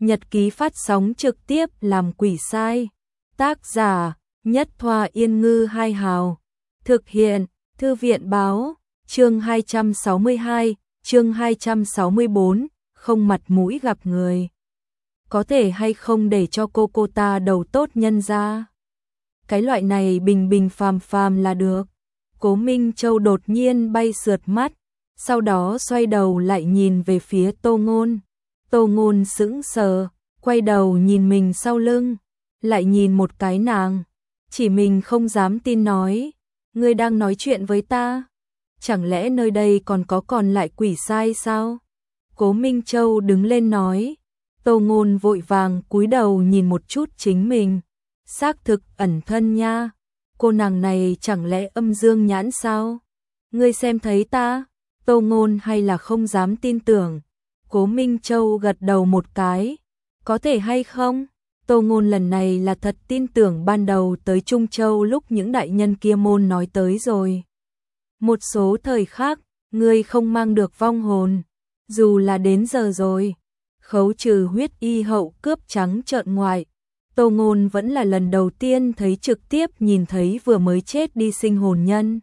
Nhật ký phát sóng trực tiếp làm quỷ sai. Tác giả: Nhất Thoa Yên Ngư Hai Hào. Thực hiện: Thư viện báo. Chương 262, chương 264, không mặt mũi gặp người. Có thể hay không để cho cô ta đầu tốt nhân ra. Cái loại này bình bình phàm phàm là được. Cố Minh Châu đột nhiên bay sượt mắt, sau đó xoay đầu lại nhìn về phía Tô Ngôn. Tô Ngôn sững sờ, quay đầu nhìn mình sau lưng, lại nhìn một cái nàng, chỉ mình không dám tin nói, ngươi đang nói chuyện với ta? Chẳng lẽ nơi đây còn lại quỷ sai sao? Cố Minh Châu đứng lên nói. Tô Ngôn vội vàng cúi đầu nhìn một chút chính mình, xác thực ẩn thân nha. Cô nàng này chẳng lẽ âm dương nhãn sao? Ngươi xem thấy ta? Tô Ngôn hay là không dám tin tưởng. Cố Minh Châu gật đầu một cái. Có thể hay không? Tô Ngôn lần này là thật tin tưởng ban đầu tới Trung Châu lúc những đại nhân kia môn nói tới rồi. Một số thời khác, ngươi không mang được vong hồn, dù là đến giờ rồi. Khấu trừ huyết y hậu cướp trắng trợn ngoại. Tô Ngôn vẫn là lần đầu tiên thấy trực tiếp nhìn thấy vừa mới chết đi sinh hồn nhân.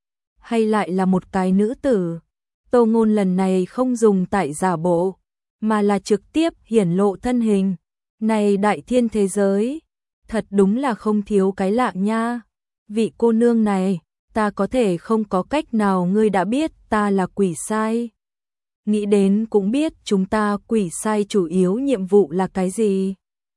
Hay lại là một cái nữ tử. Tô Ngôn lần này không dùng tại giả bộ, mà là trực tiếp hiển lộ thân hình. Này đại thiên thế giới, thật đúng là không thiếu cái lạ nha. Vị cô nương này, ta có thể không có cách nào ngươi đã biết ta là quỷ sai. Nghĩ đến cũng biết chúng ta quỷ sai chủ yếu nhiệm vụ là cái gì.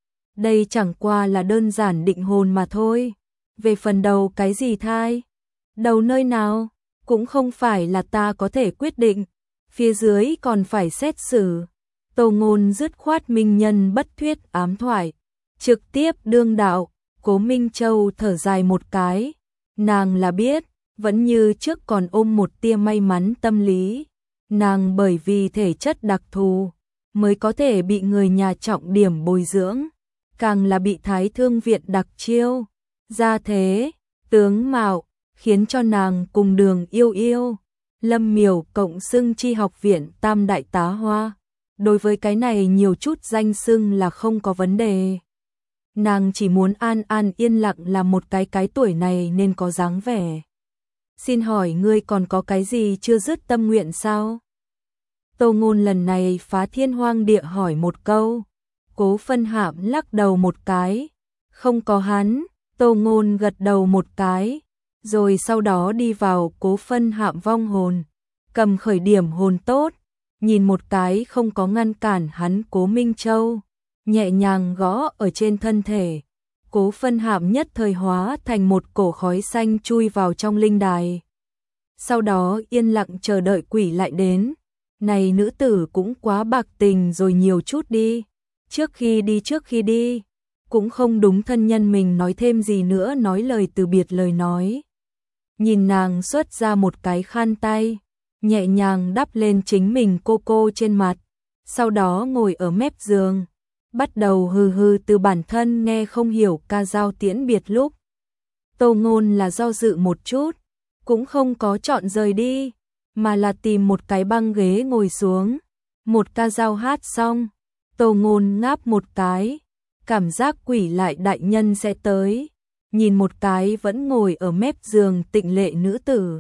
Đây chẳng qua là đơn giản định hồn mà thôi. Về phần đầu cái gì thai? Đầu nơi nào? Cũng không phải là ta có thể quyết định. Phía dưới còn phải xét xử. Tô Ngôn dứt khoát minh nhân bất thuyết ám thoại. Trực tiếp đương đạo. Cố Minh Châu thở dài một cái. Nàng là biết, vẫn như trước còn ôm một tia may mắn tâm lý. Nàng bởi vì thể chất đặc thù, mới có thể bị người nhà trọng điểm bồi dưỡng. Càng là bị Thái Thương viện đặc chiêu. Gia thế, tướng mạo, khiến cho nàng cùng Đường Yêu Yêu, Lâm Miểu cộng xưng chi học viện tam đại tá hoa. Đối với cái này nhiều chút danh xưng là không có vấn đề. Nàng chỉ muốn an an yên lặng là một cái tuổi này nên có dáng vẻ. Xin hỏi ngươi còn có cái gì chưa dứt tâm nguyện sao? Tô Ngôn lần này phá thiên hoang địa hỏi một câu. Cố Phân Hạm lắc đầu một cái. Không có hắn. Tô Ngôn gật đầu một cái. Rồi sau đó đi vào Cố Phân Hạm vong hồn. Cầm khởi điểm hồn tốt. Nhìn một cái không có ngăn cản hắn Cố Minh Châu. Nhẹ nhàng gõ ở trên thân thể. Cố Phân Hạm nhất thời hóa thành một cổ khói xanh chui vào trong linh đài. Sau đó yên lặng chờ đợi quỷ lại đến. Này nữ tử cũng quá bạc tình rồi nhiều chút đi. Trước khi đi, cũng không đúng thân nhân mình nói thêm gì nữa, nói lời từ biệt lời nói. Nhìn nàng xuất ra một cái khăn tay, nhẹ nhàng đắp lên chính mình cô trên mặt, sau đó ngồi ở mép giường, bắt đầu hừ hừ từ bản thân nghe không hiểu ca dao tiễn biệt lúc. Tô Ngôn là do dự một chút, cũng không có chọn rời đi, mà là tìm một cái băng ghế ngồi xuống. Một ca dao hát xong, Tô Ngôn ngáp một cái, cảm giác quỷ lại đại nhân sẽ tới, nhìn một cái vẫn ngồi ở mép giường tịnh lệ nữ tử.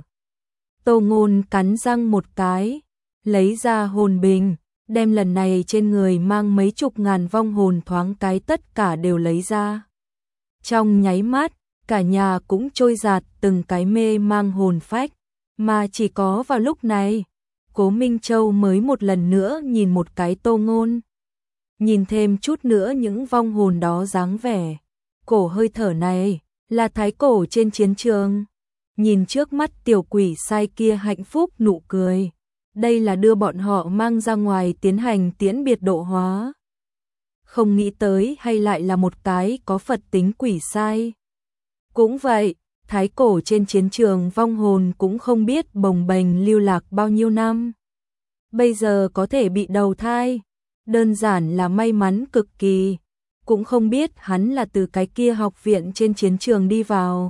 Tô Ngôn cắn răng một cái, lấy ra hồn bình, đem lần này trên người mang mấy chục ngàn vong hồn thoáng cái tất cả đều lấy ra. Trong nháy mắt, cả nhà cũng trôi giạt từng cái mê mang hồn phách, mà chỉ có vào lúc này, Cố Minh Châu mới một lần nữa nhìn một cái Tô Ngôn. Nhìn thêm chút nữa những vong hồn đó dáng vẻ. Cổ hơi thở này, là thái cổ trên chiến trường. Nhìn trước mắt tiểu quỷ sai kia hạnh phúc nụ cười. Đây là đưa bọn họ mang ra ngoài tiến hành tiễn biệt độ hóa. Không nghĩ tới hay lại là một cái có Phật tính quỷ sai. Cũng vậy, thái cổ trên chiến trường vong hồn cũng không biết bồng bềnh lưu lạc bao nhiêu năm. Bây giờ có thể bị đầu thai, đơn giản là may mắn cực kỳ. Cũng không biết hắn là từ cái kia học viện trên chiến trường đi vào.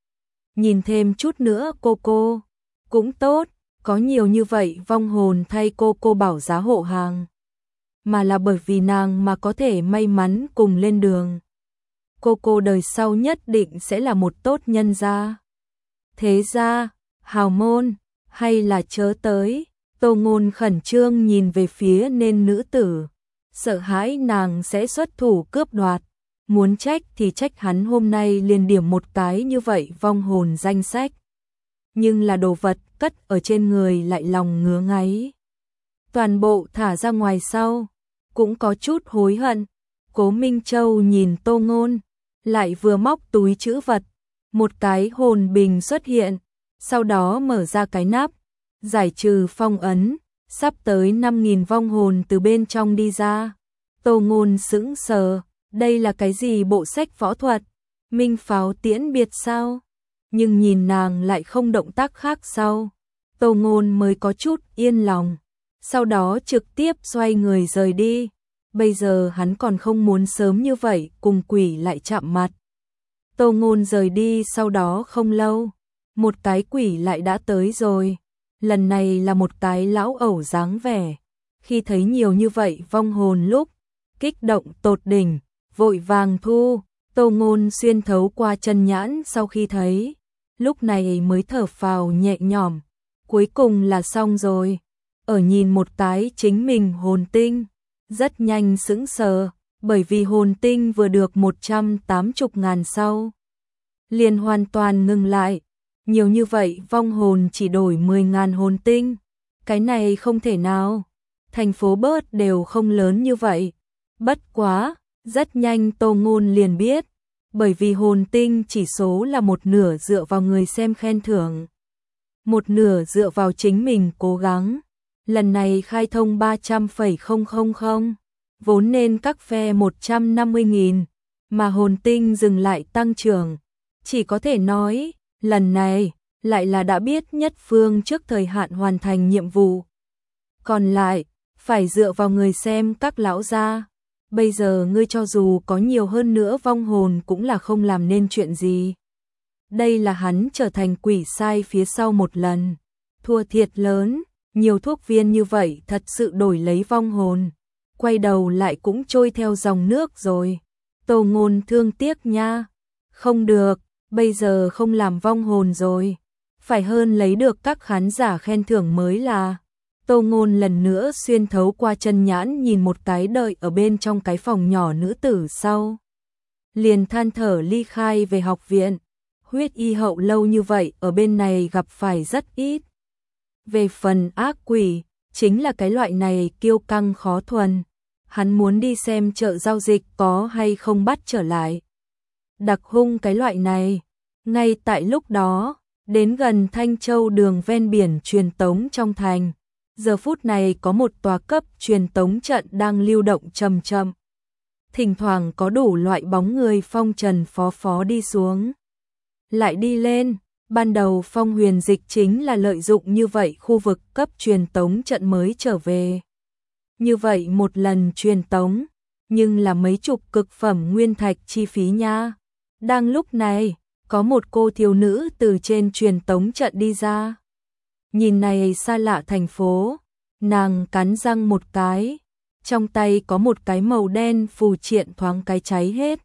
Nhìn thêm chút nữa cô, cũng tốt, có nhiều như vậy vong hồn thay cô bảo giá hộ hàng. mà là bởi vì nàng mà có thể may mắn cùng lên đường. Cô đời sau nhất định sẽ là một tốt nhân gia. Thế gia, hào môn, hay là chớ tới. Tô Ngôn khẩn trương nhìn về phía nên nữ tử, sợ hãi nàng sẽ xuất thủ cướp đoạt. Muốn trách thì trách hắn hôm nay liền điểm một cái như vậy vong hồn danh sách. Nhưng là đồ vật cất ở trên người lại lòng ngứa ngáy. Toàn bộ thả ra ngoài sau, cũng có chút hối hận. Cố Minh Châu nhìn Tô Ngôn, lại vừa móc túi trữ vật, một cái hồn bình xuất hiện, sau đó mở ra cái nắp, giải trừ phong ấn, sắp tới 5.000 vong hồn từ bên trong đi ra. Tô Ngôn sững sờ, đây là cái gì bộ sách võ thuật, minh pháo tiễn biệt sao? Nhưng nhìn nàng lại không động tác khác sau, Tô Ngôn mới có chút yên lòng, sau đó trực tiếp xoay người rời đi. Bây giờ hắn còn không muốn sớm như vậy cùng quỷ lại chạm mặt. Tô Ngôn rời đi sau đó không lâu, một cái quỷ lại đã tới rồi. Lần này là một cái lão ẩu dáng vẻ. Khi thấy nhiều như vậy vong hồn lúc, kích động tột đỉnh, vội vàng thu. Tô Ngôn xuyên thấu qua chân nhãn sau khi thấy, lúc này mới thở phào nhẹ nhõm. Cuối cùng là xong rồi. Ở nhìn một cái chính mình hồn tinh, rất nhanh sững sờ, bởi vì hồn tinh vừa được 180.000 sau, liền hoàn toàn ngừng lại. Nhiều như vậy vong hồn chỉ đổi 10.000 hồn tinh, cái này không thể nào. Thành phố bớt đều không lớn như vậy. Bất quá, rất nhanh Tô Ngôn liền biết, bởi vì hồn tinh chỉ số là một nửa dựa vào người xem khen thưởng, một nửa dựa vào chính mình cố gắng. Lần này khai thông 300,000, vốn nên các phe 150.000, mà hồn tinh dừng lại tăng trưởng. Chỉ có thể nói, lần này, lại là đã biết nhất phương trước thời hạn hoàn thành nhiệm vụ. Còn lại, phải dựa vào người xem các lão gia. Bây giờ ngươi cho dù có nhiều hơn nữa vong hồn cũng là không làm nên chuyện gì. Đây là hắn trở thành quỷ sai phía sau một lần. Thua thiệt lớn, nhiều thuốc viên như vậy thật sự đổi lấy vong hồn. Quay đầu lại cũng trôi theo dòng nước rồi. Tô Ngôn thương tiếc nha. Không được, bây giờ không làm vong hồn rồi. Phải hơn lấy được các khán giả khen thưởng mới là. Tô Ngôn lần nữa xuyên thấu qua chân nhãn nhìn một cái đợi ở bên trong cái phòng nhỏ nữ tử sau. Liền than thở ly khai về học viện. Huyết y hậu lâu như vậy ở bên này gặp phải rất ít. Về phần ác quỷ, chính là cái loại này kiêu căng khó thuần. Hắn muốn đi xem chợ giao dịch có hay không bắt trở lại. Đặc hung cái loại này. Ngay tại lúc đó, đến gần Thanh Châu đường ven biển truyền tống trong thành. Giờ phút này có một tòa cấp truyền tống trận đang lưu động chậm chậm. Thỉnh thoảng có đủ loại bóng người phong trần phó phó đi xuống. Lại đi lên, ban đầu Phong Huyền Dịch chính là lợi dụng như vậy khu vực cấp truyền tống trận mới trở về. Như vậy một lần truyền tống, nhưng là mấy chục cực phẩm nguyên thạch chi phí nha. Đang lúc này, có một cô thiếu nữ từ trên truyền tống trận đi ra. Nhìn này xa lạ thành phố, nàng cắn răng một cái, trong tay có một cái màu đen phù triện thoáng cái cháy hết.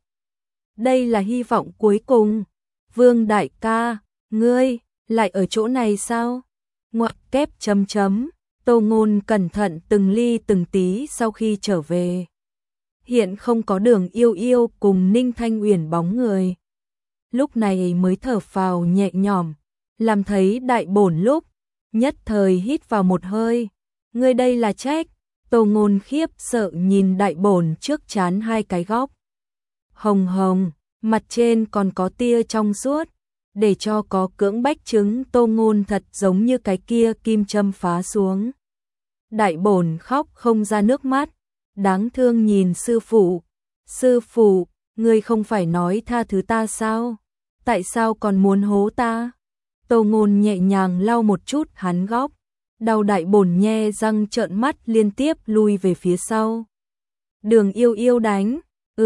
Đây là hy vọng cuối cùng. Vương đại ca, ngươi lại ở chỗ này sao? Ngoặc kép chấm chấm. Tô Ngôn cẩn thận từng ly từng tí sau khi trở về. Hiện không có Đường Yêu Yêu cùng Ninh Thanh Uyển bóng người. Lúc này mới thở phào nhẹ nhõm, làm thấy đại bổn lúc, nhất thời hít vào một hơi. Ngươi đây là trách? Tô Ngôn khiếp sợ nhìn đại bổn trước trán hai cái góc. Hồng hồng, mặt trên còn có tia trong suốt, để cho có cưỡng bách chứng. Tô Ngôn thật giống như cái kia kim châm phá xuống. Đại bổn khóc không ra nước mắt, đáng thương nhìn sư phụ. Sư phụ, ngươi không phải nói tha thứ ta sao? Tại sao còn muốn hố ta? Tô Ngôn nhẹ nhàng lau một chút hắn góc, đau đại bổn nhe răng trợn mắt liên tiếp lui về phía sau. Đường Yêu Yêu đánh,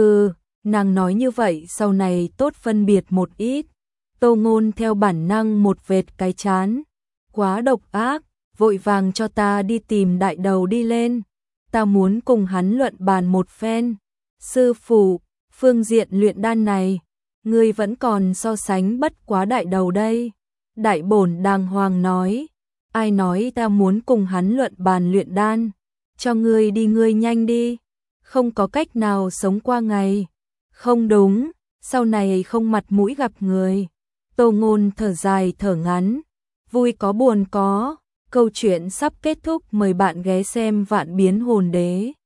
nàng nói như vậy sau này tốt phân biệt một ít. Tô Ngôn theo bản năng một vệt cái chán, quá độc ác, vội vàng cho ta đi tìm đại đầu đi lên. ta muốn cùng hắn luận bàn một phen. Sư phụ, phương diện luyện đan này, ngươi vẫn còn so sánh bất quá đại đầu đây. Đại bổn đàng hoàng nói, ai nói ta muốn cùng hắn luận bàn luyện đan, cho ngươi đi, ngươi nhanh đi, không có cách nào sống qua ngày. Không đúng, sau này không mặt mũi gặp người. Tô Ngôn thở dài thở ngắn, vui có buồn có. Câu chuyện sắp kết thúc, mời bạn ghé xem Vạn Biến Hồn Đế.